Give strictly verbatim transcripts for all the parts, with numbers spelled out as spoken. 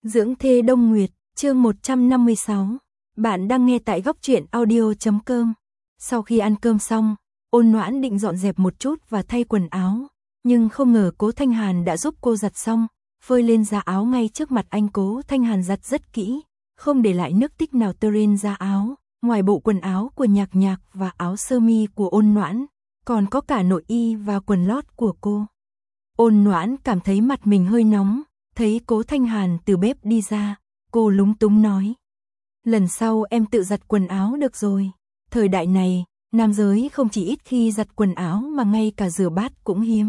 Dưỡng thê Đông Nguyệt, chương một trăm năm mươi sáu. Bạn đang nghe tại góc truyện audio chấm com. Sau khi ăn cơm xong, Ôn Noãn định dọn dẹp một chút và thay quần áo, nhưng không ngờ Cố Thanh Hàn đã giúp cô giặt xong, phơi lên da áo ngay trước mặt anh. Cố Thanh Hàn giặt rất kỹ, không để lại nước tích nào tơ lên da áo, ngoài bộ quần áo của Nhạc Nhạc và áo sơ mi của Ôn Noãn, còn có cả nội y và quần lót của cô. Ôn Noãn cảm thấy mặt mình hơi nóng, thấy Cố Thanh Hàn từ bếp đi ra, cô lúng túng nói: "Lần sau em tự giặt quần áo được rồi." Thời đại này, nam giới không chỉ ít khi giặt quần áo mà ngay cả rửa bát cũng hiếm.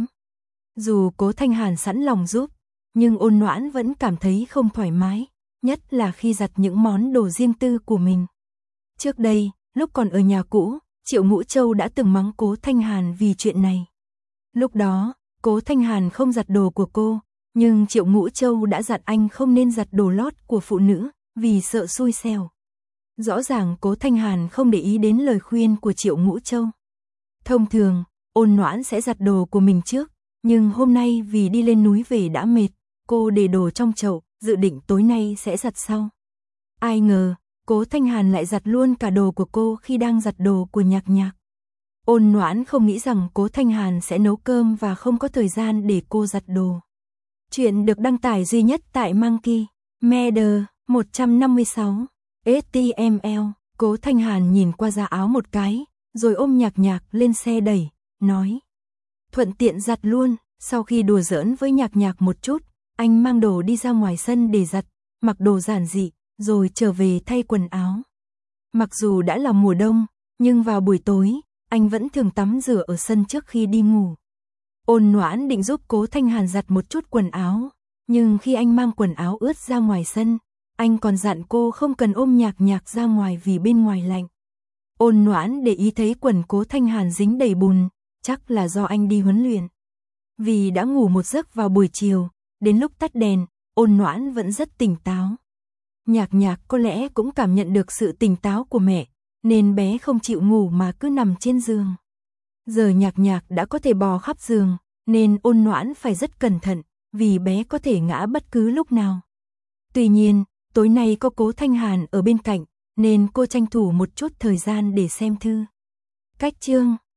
Dù Cố Thanh Hàn sẵn lòng giúp, nhưng Ôn Noãn vẫn cảm thấy không thoải mái, nhất là khi giặt những món đồ riêng tư của mình. Trước đây, lúc còn ở nhà cũ, Triệu Ngũ Châu đã từng mắng Cố Thanh Hàn vì chuyện này. Lúc đó, Cố Thanh Hàn không giặt đồ của cô, nhưng Triệu Ngũ Châu đã dặn anh không nên giặt đồ lót của phụ nữ, vì sợ xui xẻo. Rõ ràng Cố Thanh Hàn không để ý đến lời khuyên của Triệu Ngũ Châu. Thông thường, Ôn Noãn sẽ giặt đồ của mình trước, nhưng hôm nay vì đi lên núi về đã mệt, cô để đồ trong chậu, dự định tối nay sẽ giặt sau. Ai ngờ, Cố Thanh Hàn lại giặt luôn cả đồ của cô khi đang giặt đồ của Nhạc Nhạc. Ôn Noãn không nghĩ rằng Cố Thanh Hàn sẽ nấu cơm và không có thời gian để cô giặt đồ. Chuyện được đăng tải duy nhất tại Monkey Media một trăm năm mươi sáu ếch ti em el. Cố Thanh Hàn nhìn qua da áo một cái, rồi ôm Nhạc Nhạc lên xe đẩy, nói: "Thuận tiện giặt luôn." Sau khi đùa giỡn với Nhạc Nhạc một chút, anh mang đồ đi ra ngoài sân để giặt, mặc đồ giản dị, rồi trở về thay quần áo. Mặc dù đã là mùa đông, nhưng vào buổi tối, anh vẫn thường tắm rửa ở sân trước khi đi ngủ. Ôn Noãn định giúp Cố Thanh Hàn giặt một chút quần áo, nhưng khi anh mang quần áo ướt ra ngoài sân, anh còn dặn cô không cần ôm Nhạc Nhạc ra ngoài vì bên ngoài lạnh. Ôn Noãn để ý thấy quần Cố Thanh Hàn dính đầy bùn, chắc là do anh đi huấn luyện. Vì đã ngủ một giấc vào buổi chiều, đến lúc tắt đèn, Ôn Noãn vẫn rất tỉnh táo. Nhạc Nhạc có lẽ cũng cảm nhận được sự tỉnh táo của mẹ, nên bé không chịu ngủ mà cứ nằm trên giường. Giờ Nhạc Nhạc đã có thể bò khắp giường, nên Ôn Noãn phải rất cẩn thận, vì bé có thể ngã bất cứ lúc nào. Tuy nhiên, tối nay có Cố Thanh Hàn ở bên cạnh, nên cô tranh thủ một chút thời gian để xem thư. Cách chương